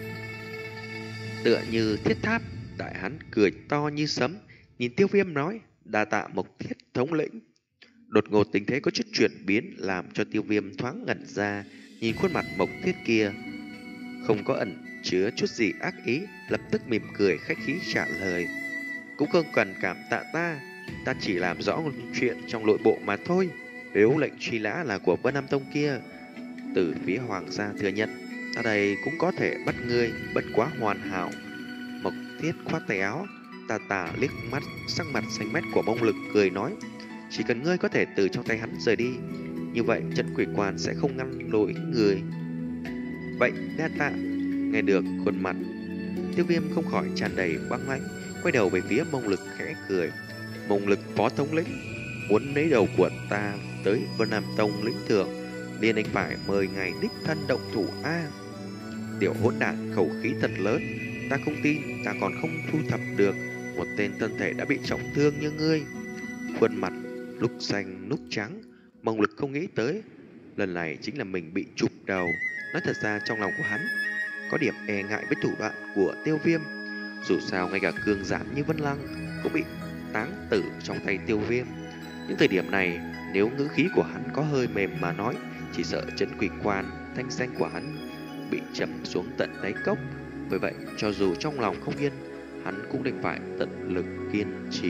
Tựa như thiết tháp, đại hán cười to như sấm, nhìn Tiêu Viêm nói: đa tạ Mộc Thiết thống lĩnh. Đột ngột tình thế có chút chuyển biến, làm cho Tiêu Viêm thoáng ngẩn ra, nhìn khuôn mặt Mộc Thiết kia không có ẩn chứa chút gì ác ý, lập tức mỉm cười khách khí trả lời: cũng không cần cảm tạ ta, ta chỉ làm rõ chuyện trong nội bộ mà thôi. Nếu lệnh truy nã là của Vân Nam Tông kia, từ phía hoàng gia thừa nhận, ta đây cũng có thể bắt ngươi, bất quá hoàn hảo. Mộc Thiết khoát tay áo, tà tà liếc mắt sắc mặt xanh mét của Mông Lực, cười nói: chỉ cần ngươi có thể từ trong tay hắn rời đi, như vậy trận quỷ quan sẽ không ngăn nổi người. Vậy đa tạ. Nghe được khuôn mặt Tiêu Viêm không khỏi tràn đầy băng lãnh, quay đầu về phía Mông Lực khẽ cười: Mông Lực phó thống lĩnh, muốn lấy đầu của ta tới Vân Nam Tông lĩnh thưởng, liền anh phải mời ngài đích thân động thủ a. Tiểu hỗn đản khẩu khí thật lớn, ta không tin ta còn không thu thập được một tên thân thể đã bị trọng thương như ngươi. Khuôn mặt lúc xanh lúc trắng, Mông Lực không nghĩ tới lần này chính là mình bị chụp đầu. Nói thật ra trong lòng của hắn có điểm e ngại với thủ đoạn của Tiêu Viêm. Dù sao ngay cả cường giả như Vân Lăng cũng bị táng tử trong tay Tiêu Viêm. Những thời điểm này, nếu ngữ khí của hắn có hơi mềm mà nói, chỉ sợ trấn quỷ quan thanh danh của hắn bị chầm xuống tận đáy cốc. Bởi vậy, cho dù trong lòng không yên, hắn cũng đành phải tận lực kiên trì.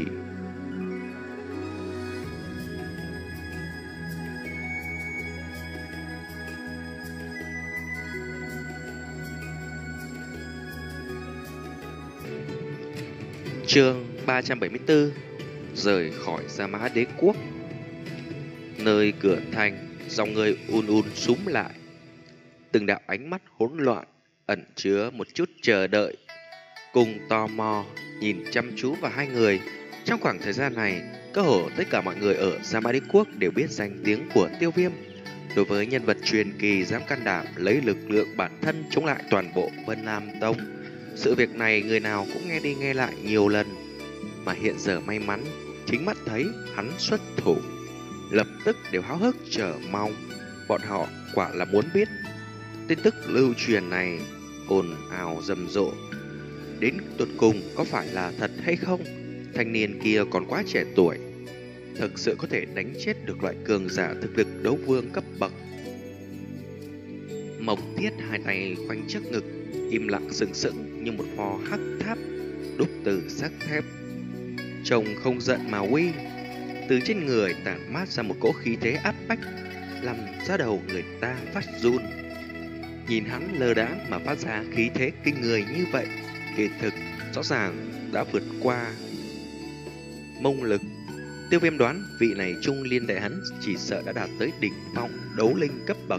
Chương ba trăm bảy mươi tư. Rời khỏi Gia Mã Đế Quốc. Nơi cửa thành, dòng người un un súm lại. Từng đạo ánh mắt hỗn loạn, ẩn chứa một chút chờ đợi, cùng tò mò nhìn chăm chú vào hai người. Trong khoảng thời gian này, cơ hồ tất cả mọi người ở Gia Mã Đế Quốc đều biết danh tiếng của Tiêu Viêm. Đối với nhân vật truyền kỳ dám can đảm lấy lực lượng bản thân chống lại toàn bộ Vân Nam Tông, sự việc này người nào cũng nghe đi nghe lại nhiều lần. Mà hiện giờ may mắn chính mắt thấy hắn xuất thủ, lập tức đều háo hức chờ mong. Bọn họ quả là muốn biết tin tức lưu truyền này ồn ào rầm rộ đến tột cùng có phải là thật hay không. Thanh niên kia còn quá trẻ tuổi, thực sự có thể đánh chết được loại cường giả thực lực đấu vương cấp bậc. Mộc Thiết hai tay khoanh trước ngực, im lặng sừng sững như một pho hắc tháp đúc từ sắt thép, trông không giận mà uy. Từ trên người tản mát ra một cỗ khí thế áp bách, làm ra đầu người ta phát run. Nhìn hắn lơ đãng mà phát ra khí thế kinh người như vậy, kỳ thực rõ ràng đã vượt qua Mông Lực. Tiêu Viêm đoán vị này trung liên đại hắn chỉ sợ đã đạt tới đỉnh phong đấu linh cấp bậc.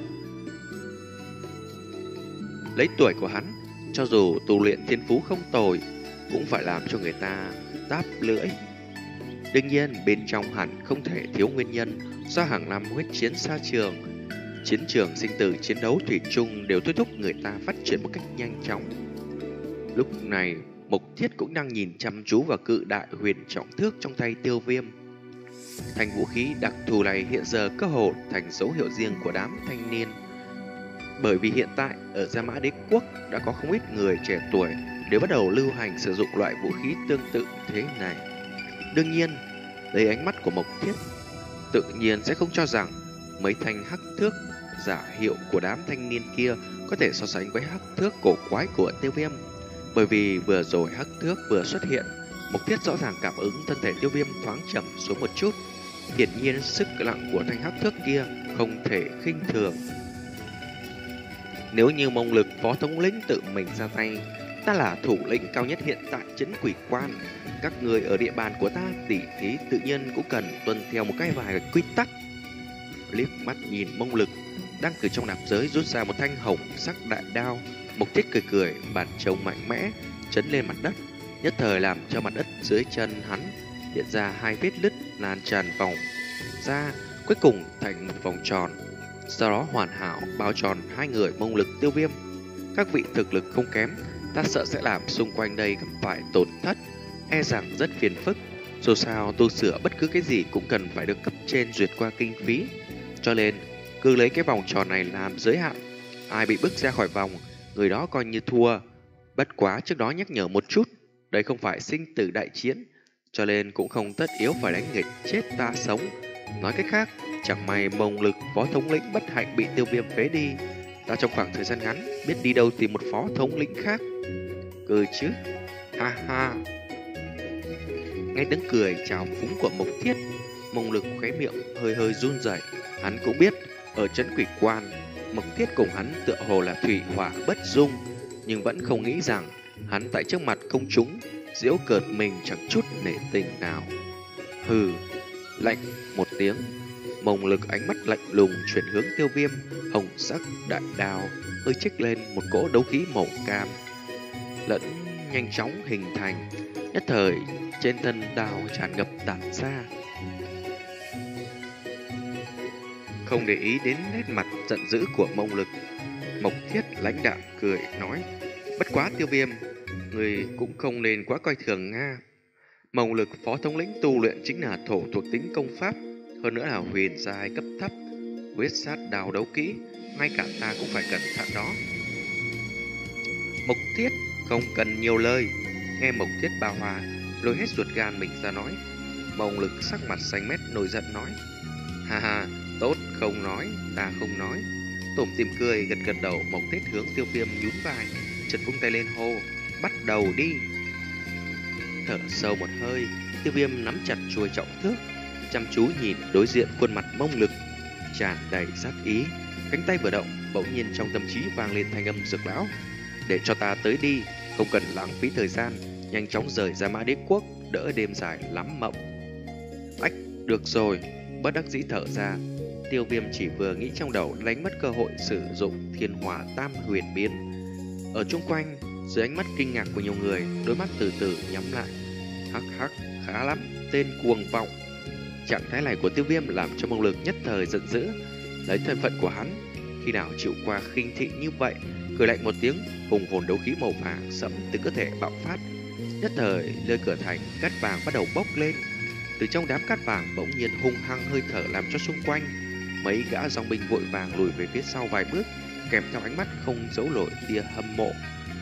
Lấy tuổi của hắn, cho dù tu luyện thiên phú không tồi, cũng phải làm cho người ta táp lưỡi. Đương nhiên bên trong hẳn không thể thiếu nguyên nhân do hàng năm huyết chiến xa trường, chiến trường sinh tử chiến đấu thủy chung đều thôi thúc người ta phát triển một cách nhanh chóng. Lúc này Mộc Thiết cũng đang nhìn chăm chú vào cự đại huyền trọng thước trong tay Tiêu Viêm. Thành vũ khí đặc thù này hiện giờ cơ hồ thành dấu hiệu riêng của đám thanh niên. Bởi vì hiện tại ở Gia Mã Đế Quốc đã có không ít người trẻ tuổi đều bắt đầu lưu hành sử dụng loại vũ khí tương tự thế này. Đương nhiên, lấy ánh mắt của Mộc Thiết, tự nhiên sẽ không cho rằng mấy thanh hắc thước giả hiệu của đám thanh niên kia có thể so sánh với hắc thước cổ quái của Tiêu Viêm. Bởi vì vừa rồi hắc thước vừa xuất hiện, Mộc Thiết rõ ràng cảm ứng thân thể Tiêu Viêm thoáng chậm xuống một chút. Hiển nhiên sức nặng của thanh hắc thước kia không thể khinh thường. Nếu như Mông Lực phó thống lĩnh tự mình ra tay, ta là thủ lĩnh cao nhất hiện tại trấn quỷ quan, các người ở địa bàn của ta tỉ thí tự nhiên cũng cần tuân theo một cái vài quy tắc. Liếc mắt nhìn Mông Lực đang từ trong nạp giới rút ra một thanh hồng sắc đại đao, Mộc Thiết cười cười, bàn trông mạnh mẽ chấn lên mặt đất, nhất thời làm cho mặt đất dưới chân hắn hiện ra hai vết nứt lan tràn vòng ra, cuối cùng thành một vòng tròn, sau đó hoàn hảo bao tròn hai người Mông Lực, Tiêu Viêm. Các vị thực lực không kém, ta sợ sẽ làm xung quanh đây gặp phải tổn thất, e rằng rất phiền phức. Dù sao tu sửa bất cứ cái gì cũng cần phải được cấp trên duyệt qua kinh phí, cho nên cứ lấy cái vòng tròn này làm giới hạn. Ai bị bức ra khỏi vòng, người đó coi như thua. Bất quá trước đó nhắc nhở một chút, đây không phải sinh tử đại chiến, cho nên cũng không tất yếu phải đánh nghịch chết ta sống. Nói cách khác, chẳng may Mông Lực phó thống lĩnh bất hạnh bị Tiêu Viêm phế đi, ta trong khoảng thời gian ngắn biết đi đâu tìm một phó thống lĩnh khác. Cười chứ? Ha ha! Nghe tiếng cười trào phúng của Mộc Thiết, Mông Lực khóe miệng hơi hơi run rẩy. Hắn cũng biết ở trấn Quỷ Quan, Mộc Thiết cùng hắn tựa hồ là thủy hỏa bất dung, nhưng vẫn không nghĩ rằng hắn tại trước mặt công chúng giễu cợt mình chẳng chút nể tình nào. Hừ, lạnh một tiếng, Mông Lực ánh mắt lạnh lùng chuyển hướng Tiêu Viêm, hồng sắc đại đao hơi chích lên một cỗ đấu khí màu cam, lẫn nhanh chóng hình thành, nhất thời trên thân đao tràn ngập tản ra. Không để ý đến nét mặt giận dữ của Mông Lực, Mộc Thiết lãnh đạm cười nói: bất quá Tiêu Viêm, người cũng không nên quá coi thường Nga. Mông Lực phó thống lĩnh tu luyện chính là thổ thuộc tính công pháp, hơn nữa là huyền giai cấp thấp, huyết sát đào đấu kỹ, ngay cả ta cũng phải cẩn thận đó. Mộc Thiết không cần nhiều lời, nghe Mộc Thiết bao hòa, lôi hết ruột gan mình ra nói. Mông Lực sắc mặt xanh mét nổi giận nói: ha ha, tốt, không nói, ta không nói. Tủm tỉm cười gật gật đầu. Mộc Thiết hướng Tiêu Viêm nhún vai, chợt vung tay lên hô: bắt đầu đi. Thở sâu một hơi, Tiêu Viêm nắm chặt chuôi trọng thước, chăm chú nhìn đối diện khuôn mặt Mông Lực tràn đầy sát ý. Cánh tay vừa động, bỗng nhiên trong tâm trí vang lên thanh âm Dược Lão: để cho ta tới đi, không cần lãng phí thời gian, nhanh chóng rời ra Mã Đế Quốc, đỡ đêm dài lắm mộng. Ách, được rồi. Bất đắc dĩ thở ra, Tiêu Viêm chỉ vừa nghĩ trong đầu đánh mất cơ hội sử dụng Thiên Hỏa Tam Huyền Biến. Ở chung quanh, dưới ánh mắt kinh ngạc của nhiều người, đôi mắt từ từ nhắm lại. Hắc hắc, khá lắm, tên cuồng vọng. Trạng thái này của Tiêu Viêm làm cho Mông Lực nhất thời giận dữ. Lấy thân phận của hắn, khi nào chịu qua khinh thị như vậy, cười lạnh một tiếng, hùng hồn đấu khí màu vàng sẫm từ cơ thể bạo phát. Nhất thời, nơi cửa thành cát vàng bắt đầu bốc lên. Từ trong đám cát vàng bỗng nhiên hung hăng hơi thở làm cho xung quanh mấy gã dòng binh vội vàng lùi về phía sau vài bước, kèm theo ánh mắt không giấu nổi tia hâm mộ.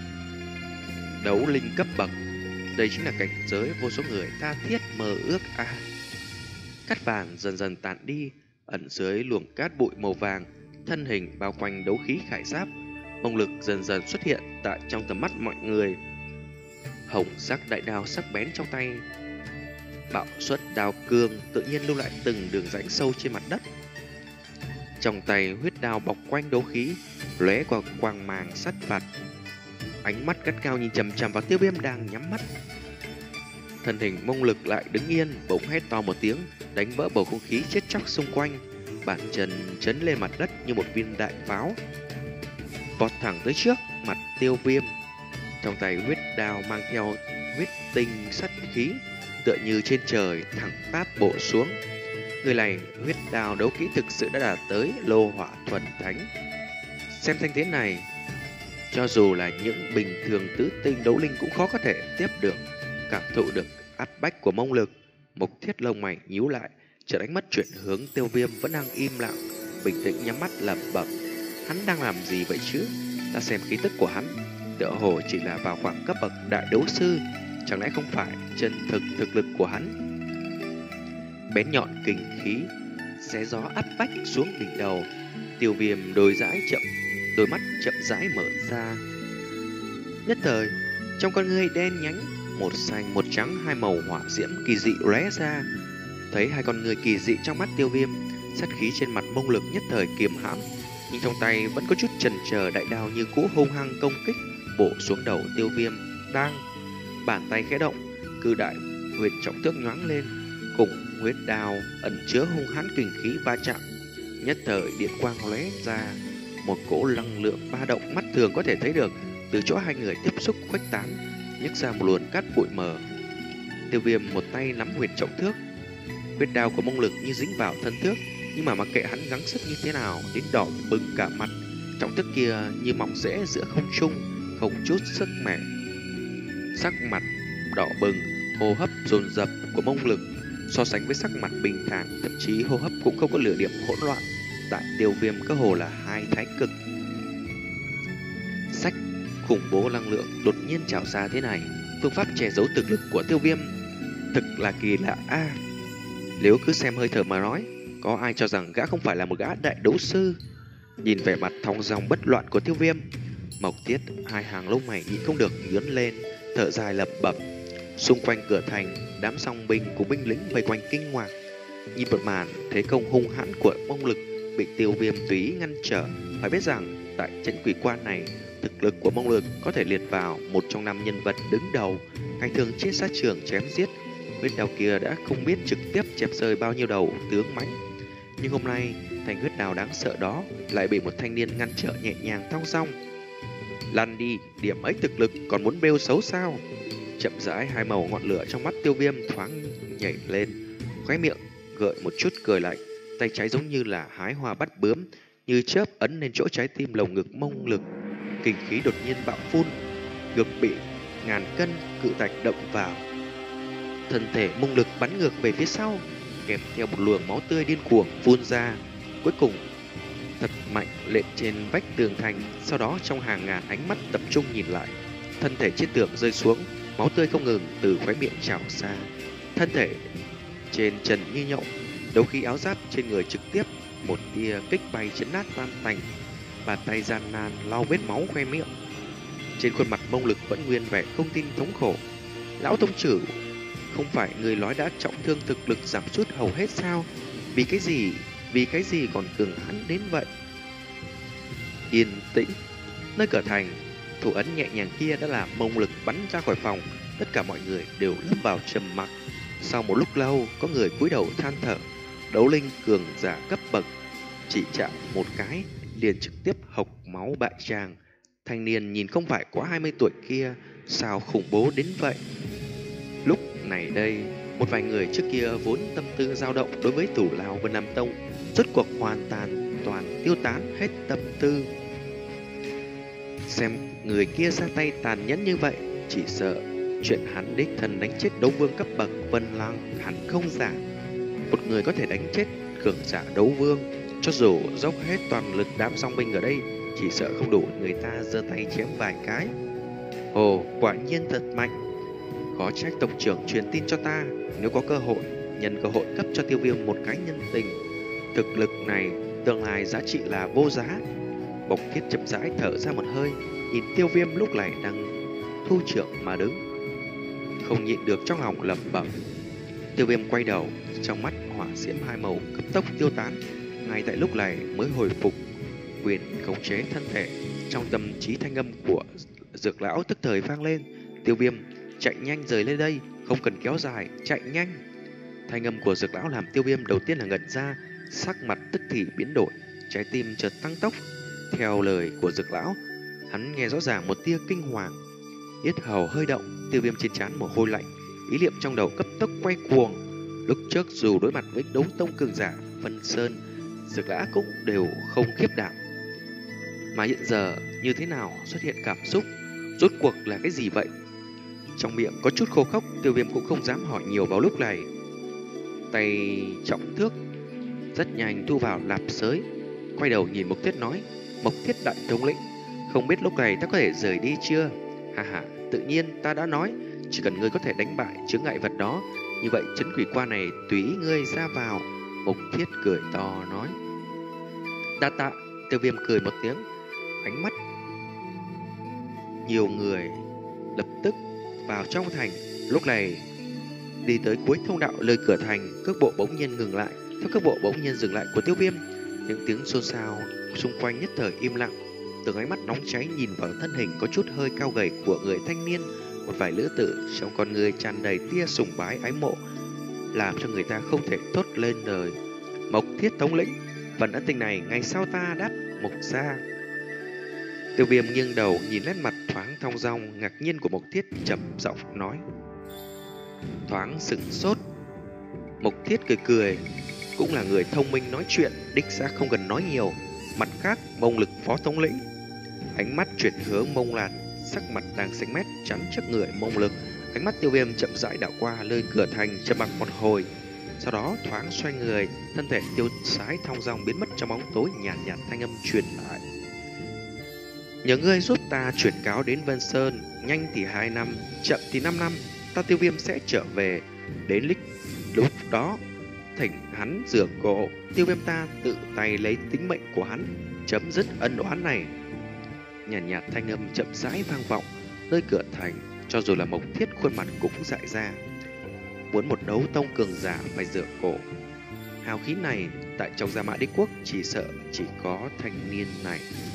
Đấu linh cấp bậc, đây chính là cảnh giới vô số người tha thiết mơ ước à. Cát vàng dần dần tản đi, ẩn dưới luồng cát bụi màu vàng, thân hình bao quanh đấu khí khải giáp. Mông Lực dần dần xuất hiện tại trong tầm mắt mọi người. Hồng sắc đại đao sắc bén trong tay, bạo xuất đao cương tự nhiên lưu lại từng đường rãnh sâu trên mặt đất. Trong tay huyết đao bọc quanh đấu khí, lóe qua quang màng sắt phạt. Ánh mắt gắt cao nhìn chằm chằm vào Tiêu Viêm đang nhắm mắt. Thân hình Mông Lực lại đứng yên, bỗng hét to một tiếng, đánh vỡ bầu không khí chết chóc xung quanh. Bàn chân chấn lên mặt đất như một viên đại pháo, vọt thẳng tới trước mặt Tiêu Viêm. Trong tay huyết đao mang theo huyết tinh sắt khí, tựa như trên trời thẳng táp bổ xuống. Người này huyết đao đấu kỹ thực sự đã đạt tới lô hỏa thuần thánh. Xem thanh thế này, cho dù là những bình thường tứ tinh đấu linh cũng khó có thể tiếp được. Cảm thụ được áp bách của Mông Lực, Mộc Thiết lông mày nhíu lại, chợt ánh mắt chuyển hướng Tiêu Viêm vẫn đang im lặng, bình tĩnh nhắm mắt lẩm bẩm: hắn đang làm gì vậy chứ? Ta xem khí tức của hắn, tựa hồ chỉ là vào khoảng cấp bậc đại đấu sư, chẳng lẽ không phải chân thực thực lực của hắn? Bén nhọn kình khí xé gió áp bách xuống đỉnh đầu. Tiêu Viêm đôi dãi chậm, đôi mắt chậm rãi mở ra. Nhất thời, trong con ngươi đen nhánh, một xanh một trắng, hai màu hỏa diễm kỳ dị lóe ra. Thấy hai con người kỳ dị trong mắt Tiêu Viêm, sát khí trên mặt Mông Lực nhất thời kiềm hãm, nhưng trong tay vẫn có chút chần chờ, đại đao như cũ hung hăng công kích bổ xuống đầu Tiêu Viêm. Đang bàn tay khẽ động, cự đại huyền trọng thước nhoáng lên, cùng huyết đao ẩn chứa hung hãn kình khí va chạm. Nhất thời điện quang lóe ra, Một cỗ năng lượng ba động mắt thường có thể thấy được từ chỗ hai người tiếp xúc khuếch tán, nhấc ra một luồn cát bụi mờ. Tiêu Viêm một tay nắm huyệt trọng thước, huyết đao của Mông Lực như dính vào thân thước, nhưng mà mặc kệ hắn gắng sức như thế nào, đến đỏ bừng cả mặt. Trọng thước kia như mỏng rễ giữa không trung, không chút sức mẻ. Sắc mặt đỏ bừng, hô hấp dồn dập của Mông Lực so sánh với sắc mặt bình thản, thậm chí hô hấp cũng không có lửa điểm hỗn loạn. Tại Tiêu Viêm cơ hồ là hai thái cực. Sách khủng bố năng lượng đột nhiên trào ra thế này, phương pháp che giấu thực lực của Tiêu Viêm thực là kỳ lạ a. À, nếu cứ xem hơi thở mà nói, có ai cho rằng gã không phải là một gã đại đấu sư? Nhìn vẻ mặt thong dong bất loạn của Tiêu Viêm, Mộc Tiết hai hàng lông mày nhịn không được nhướng lên, thở dài lẩm bẩm. Xung quanh cửa thành, đám song binh cùng binh lính vây quanh kinh ngạc, nhìn một màn thế công hung hãn của Mông Lực bị Tiêu Viêm tùy ý ngăn trở. Phải biết rằng tại trấn quỷ quan này, thực lực của Mông Lực có thể liệt vào một trong năm nhân vật đứng đầu, ngày thường trên sát trường chém giết. Huyết đao kia đã không biết trực tiếp chém rơi bao nhiêu đầu tướng mãnh, nhưng hôm nay thanh huyết đao đáng sợ đó lại bị một thanh niên ngăn trở nhẹ nhàng thong dong. Lăn đi, điểm ấy thực lực còn muốn bêu xấu sao? Chậm rãi, hai màu ngọn lửa trong mắt Tiêu Viêm thoáng nhảy lên, khóe miệng gợi một chút cười lạnh, tay trái giống như là hái hoa bắt bướm, như chớp ấn lên chỗ trái tim lồng ngực Mông Lực. Kinh khí đột nhiên bạo phun, ngực bị ngàn cân cự thạch động vào, thân thể Mông Lực bắn ngược về phía sau, kèm theo một luồng máu tươi điên cuồng phun ra, cuối cùng thật mạnh lên trên vách tường thành. Sau đó trong hàng ngàn ánh mắt tập trung nhìn lại, thân thể trên tường rơi xuống, máu tươi không ngừng từ khóe miệng trào ra, thân thể trên trần như nhộng, đấu khí áo giáp trên người trực tiếp một tia kích bay chấn nát tan tành. Bàn tay gian nan lau vết máu khoe miệng, trên khuôn mặt Mông Lực vẫn nguyên vẻ không tin thống khổ. Lão tông chủ, không phải người nói đã trọng thương thực lực giảm sút hầu hết sao? Vì cái gì, vì cái gì còn cường hãn đến vậy? Yên tĩnh. Nơi cửa thành, thủ ấn nhẹ nhàng kia đã làm Mông Lực bắn ra khỏi phòng. Tất cả mọi người đều lâm vào trầm mặc. Sau một lúc lâu, có người cúi đầu than thở. Đấu linh cường giả cấp bậc, chỉ chạm một cái liền trực tiếp hộc máu bại tràng. Thanh niên nhìn không phải quá hai mươi tuổi kia, sao khủng bố đến vậy? Lúc này đây, một vài người trước kia vốn tâm tư dao động đối với Tủ Lão Vân Nam Tông, rốt cuộc hoàn toàn toàn tiêu tán hết tâm tư. Xem người kia ra tay tàn nhẫn như vậy, chỉ sợ chuyện hắn đích thân đánh chết đấu vương cấp bậc Vân Lăng hẳn không giả. Một người có thể đánh chết cường giả đấu vương, cho dù dốc hết toàn lực đám song binh ở đây, chỉ sợ không đủ người ta giơ tay chém vài cái. Ồ, quả nhiên thật mạnh. Có trách tộc trưởng truyền tin cho ta, nếu có cơ hội, nhân cơ hội cấp cho Tiêu Viêm một cái nhân tình. Thực lực này tương lai giá trị là vô giá. Mộc Thiết chậm rãi thở ra một hơi, nhìn Tiêu Viêm lúc này đang thu trưởng mà đứng, không nhịn được trong lòng lẩm bẩm. Tiêu Viêm quay đầu, trong mắt hỏa diễm hai màu cấp tốc tiêu tán. Ngay tại lúc này mới hồi phục quyền khống chế thân thể. Trong tâm trí thanh âm của Dược Lão tức thời vang lên. Tiêu Viêm, chạy nhanh rời lên đây, không cần kéo dài, chạy nhanh. Thanh âm của Dược Lão làm Tiêu Viêm đầu tiên là ngẩn ra, sắc mặt tức thì biến đổi, trái tim chợt tăng tốc. Theo lời của Dược Lão, hắn nghe rõ ràng một tia kinh hoàng, yết hầu hơi động, Tiêu Viêm trên trán mồ hôi lạnh, ý niệm trong đầu cấp tốc quay cuồng. Lúc trước dù đối mặt với đấu tông cường giả Vân Sơn, Dược Lão cũng đều không khiếp đảm, mà hiện giờ như thế nào xuất hiện cảm xúc, rốt cuộc là cái gì vậy? Trong miệng có chút khô khốc, Tiêu Viêm cũng không dám hỏi nhiều vào lúc này. Tay trọng thước rất nhanh thu vào lạp sới, quay đầu nhìn Mộc Thiết nói: Mộc Thiết đại thống lĩnh, không biết lúc này ta có thể rời đi chưa? Hà hà, tự nhiên ta đã nói, chỉ cần ngươi có thể đánh bại chướng ngại vật đó, như vậy trấn quỷ quan này tùy ý ngươi ra vào. Mộc Thiết cười to nói. Đa tạ. Tiêu Viêm cười một tiếng, ánh mắt nhiều người lập tức vào trong thành. Lúc này đi tới cuối thông đạo lời cửa thành, cước bộ bỗng nhiên ngừng lại. Theo cước bộ bỗng nhiên dừng lại của Tiêu Viêm, những tiếng xôn xao xung quanh nhất thời im lặng. Từng ánh mắt nóng cháy nhìn vào thân hình có chút hơi cao gầy của người thanh niên, một vài lữ tử trong con người tràn đầy tia sùng bái ái mộ, làm cho người ta không thể thốt lên lời. Mộc Thiết thống lĩnh, phần ân tình này ngày sau ta đáp Mộc gia. Tiêu Viêm nghiêng đầu nhìn nét mặt thoáng thong dong ngạc nhiên của Mộc Thiết, trầm giọng nói. Thoáng sửng sốt. Mộc Thiết cười cười, cũng là người thông minh nói chuyện, đích xác không cần nói nhiều. Mặt khác, Mông Lực phó thống lĩnh. Ánh mắt chuyển hướng Mông Lạt, sắc mặt đang xanh mét chắn trước người Mông Lực. Ánh mắt Tiêu Viêm chậm rãi đảo qua nơi cửa thành, trầm mặc một hồi, sau đó thoáng xoay người, thân thể tiêu sái thong dong biến mất trong bóng tối, nhàn nhạt, nhạt thanh âm truyền lại. Nhờ ngươi giúp ta chuyển cáo đến Vân Sơn, nhanh thì hai năm, chậm thì năm năm, ta Tiêu Viêm sẽ trở về. Đến lịch lúc đó, thỉnh hắn rửa cổ, Tiêu Viêm ta tự tay lấy tính mệnh của hắn, chấm dứt ân oán này. Nhàn nhạt, nhạt thanh âm chậm rãi vang vọng nơi cửa thành, cho dù là Mộc Thiết khuôn mặt cũng dại ra. Muốn một đấu tông cường giả phải rửa cổ, hào khí này tại trong Gia Mã Đế Quốc chỉ sợ chỉ có thanh niên này.